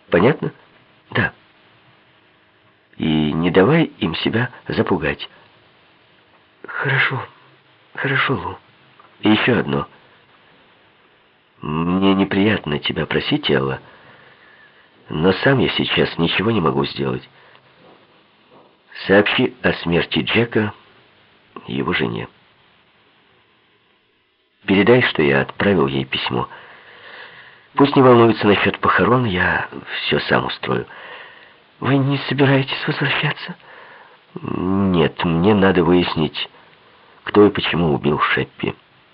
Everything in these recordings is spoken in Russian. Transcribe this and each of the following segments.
Понятно? Да. И не давай им себя запугать. Хорошо, хорошо, Лу. И еще одно. Мне неприятно тебя просить, Элла, но сам я сейчас ничего не могу сделать. Сообщи о смерти Джека его жене. Передай, что я отправил ей письмо. Пусть не волнуется насчет похорон, я все сам устрою. Вы не собираетесь возвращаться? Нет, мне надо выяснить, кто и почему убил Шеппи.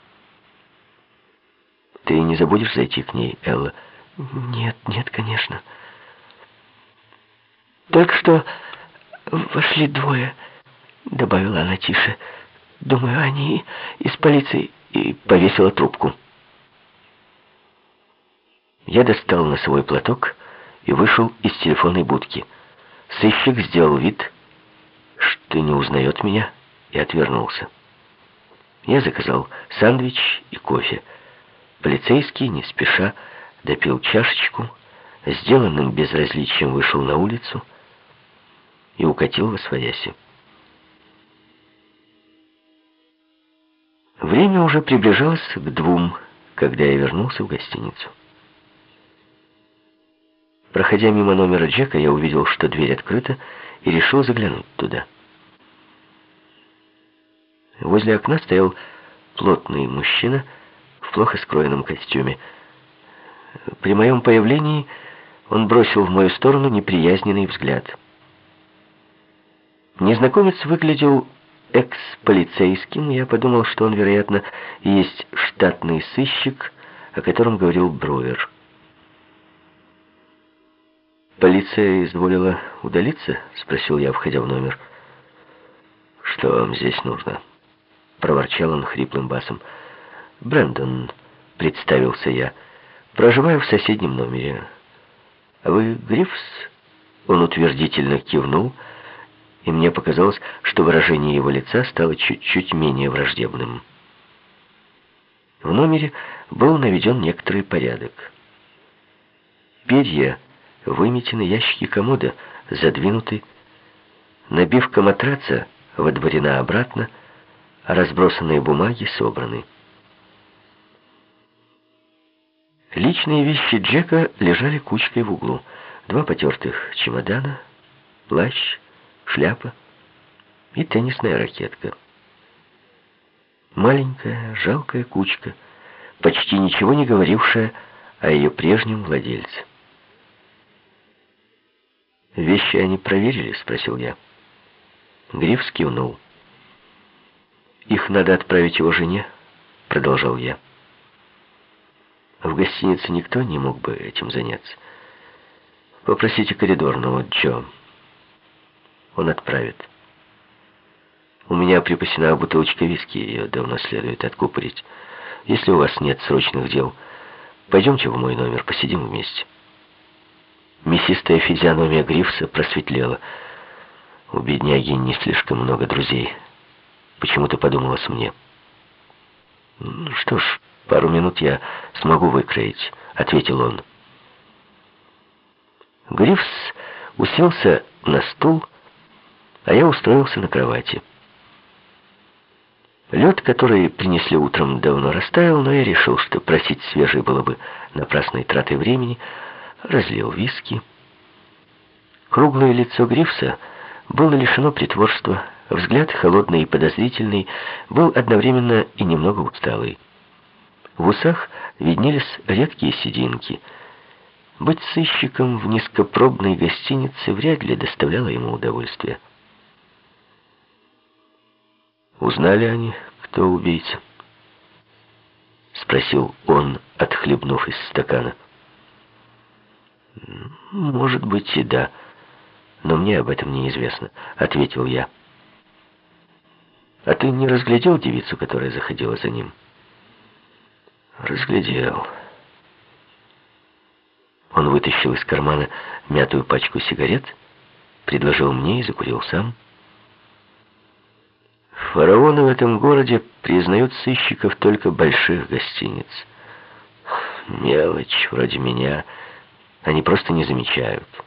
Ты не забудешь зайти к ней, Элла? Нет, нет, конечно. Только что вошли двое, добавила она тише. Думаю, они из полиции. И повесила трубку. Я достал носовой платок и вышел из телефонной будки. Сыщик сделал вид, что не узнает меня, и отвернулся. Я заказал сэндвич и кофе. Полицейский, не спеша, допил чашечку, сделанным безразличием вышел на улицу и укатил восвояси. Время уже приближалось к 2, когда я вернулся в гостиницу. Проходя мимо номера Джека, я увидел, что дверь открыта, и решил заглянуть туда. Возле окна стоял плотный мужчина в плохо скроенном костюме. При моем появлении он бросил в мою сторону неприязненный взгляд. Незнакомец выглядел экс-полицейским. Я подумал, что он, вероятно, и есть штатный сыщик, о котором говорил Бруер. «Полиция изволила удалиться?» — спросил я, входя в номер. «Что вам здесь нужно?» — проворчал он хриплым басом. «Брэндон», — представился я, — «проживаю в соседнем номере». «А вы Грифс?» Он утвердительно кивнул, и мне показалось, что выражение его лица стало чуть-чуть менее враждебным. В номере был наведен некоторый порядок. Перья выметены, ящики комода задвинуты, набивка матраца водворена обратно, а разбросанные бумаги собраны. Личные вещи Джека лежали кучкой в углу. 2 потертых чемодана, плащ, шляпа и теннисная ракетка. Маленькая, жалкая кучка, почти ничего не говорившая о ее прежнем владельце. «Вещи они проверили?» — спросил я. Грифс кивнул. «Их надо отправить его жене», — продолжал я. «В гостинице никто не мог бы этим заняться. Попросите коридорного Джо. Он отправит. У меня припасена бутылочка виски, ее давно следует откупорить. Если у вас нет срочных дел, пойдемте в мой номер, посидим вместе». Мясистая физиономия Грифса просветлела. У бедняги не слишком много друзей. Почему-то подумалось мне. «Что ж, пару минут я смогу выкроить», — ответил он. Грифс уселся на стул, а я устроился на кровати. Лед, который принесли утром, давно растаял, но я решил, что просить свежий было бы напрасной тратой времени. Разлил виски. Круглое лицо Грифса было лишено притворства. Взгляд, холодный и подозрительный, был одновременно и немного усталый. В усах виднелись редкие сединки. Быть сыщиком в низкопробной гостинице вряд ли доставляло ему удовольствия. «Узнали они, кто убийца?» — спросил он, отхлебнув из стакана. «Может быть и да, но мне об этом неизвестно», — ответил я. «А ты не разглядел девицу, которая заходила за ним?» «Разглядел». Он вытащил из кармана мятую пачку сигарет, предложил мне и закурил сам. «Фараоны в этом городе признают сыщиков только больших гостиниц. Мелочь вроде меня Они просто не замечают.